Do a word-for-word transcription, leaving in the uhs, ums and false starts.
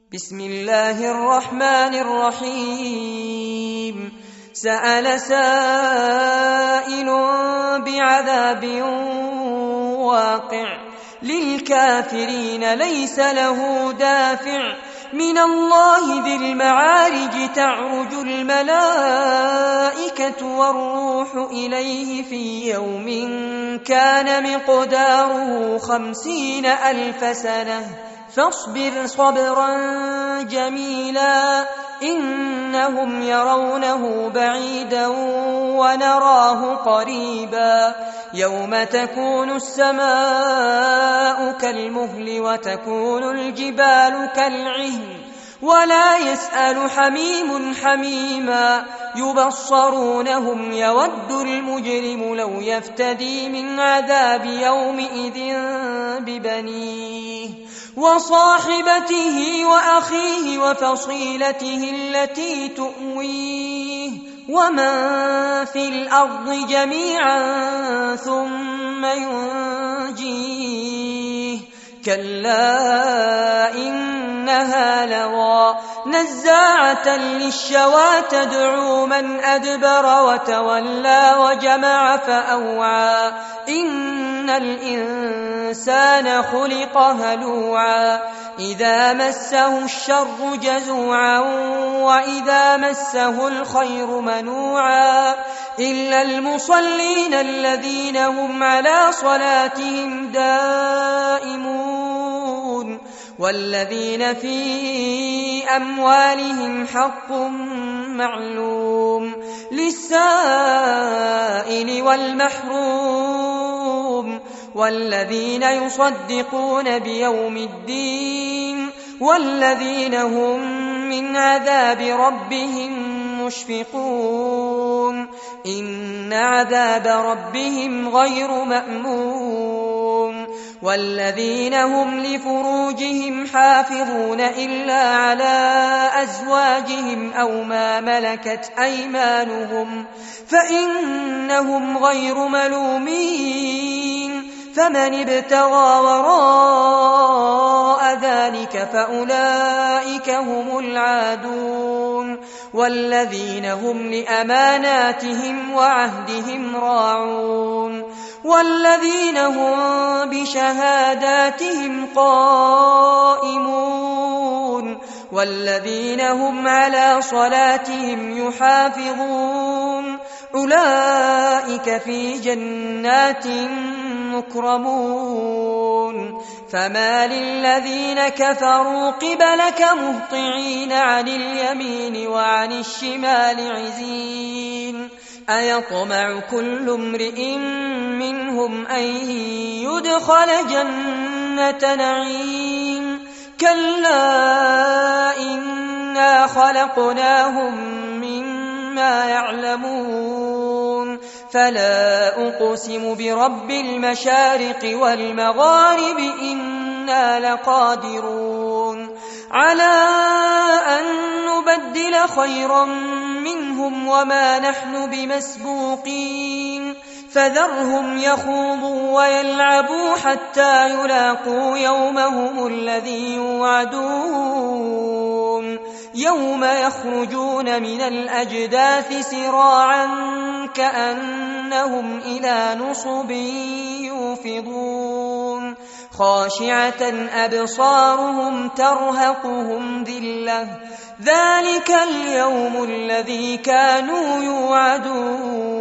بسم الله الرحمن الرحيم سأل سائل بعذاب واقع للكافرين ليس له دافع من الله ذي المعارج تعرج الملائكة والروح إليه في يوم كان مقداره خمسين ألف سنة فاصبر صبرا جميلا إنهم يرونه بعيدا ونراه قريبا يوم تكون السماء كالمهل وتكون الجبال كالعهن ولا يسأل حميم حميما يبصرونهم يود المجرم لو يفتدي من عذاب يومئذ ببنيه وصاحبته وأخيه وفصيلته التي تؤويه ومن في الأرض جميعا ثم ينجيه كلا إنها لظى نزاعة للشوى تدعو من أدبر وتولى وجمع فأوعى إن الإنسان خلق هلوعا إذا مسه الشر جزوعا وإذا مسه الخير منوعا إلا المصلين الذين هم على صلاتهم دائمون والذين في أموالهم حق معلوم للسائل والمحروم والذين يصدقون بيوم الدين والذين هم من عذاب ربهم مشفقون إن عذاب ربهم غير مأمون والذين هم لفروجهم حافظون إلا على أزواجهم أو ما ملكت أيمانهم فإنهم غير ملومين فمن ابتغى وراء ذلك فأولئك هم العادون والذين هم لأماناتهم وعهدهم راعون والذين هم بشهاداتهم قائمون والذين هم على صلاتهم يحافظون أولئك في جنات مكرمون فما للذين كفروا قبلك مهطعين عن اليمين وعن الشمال عزين أيطمع كل امرئ منهم أن يدخل جنة نعيم كلا إنا خلقناهم مما يعلمون فلا أقسم برب المشارق والمغارب إنا لقادرون على أن نبدل خيرا منهم وما نحن بمسبوقين فذرهم يخوضوا ويلعبوا حتى يلاقوا يومهم الذي يوعدون يوم يخرجون من الأجداث سراعا كأنهم إلى نصب يوفضون خاشعة أبصارهم ترهقهم ذلة ذلك اليوم الذي كانوا يوعدون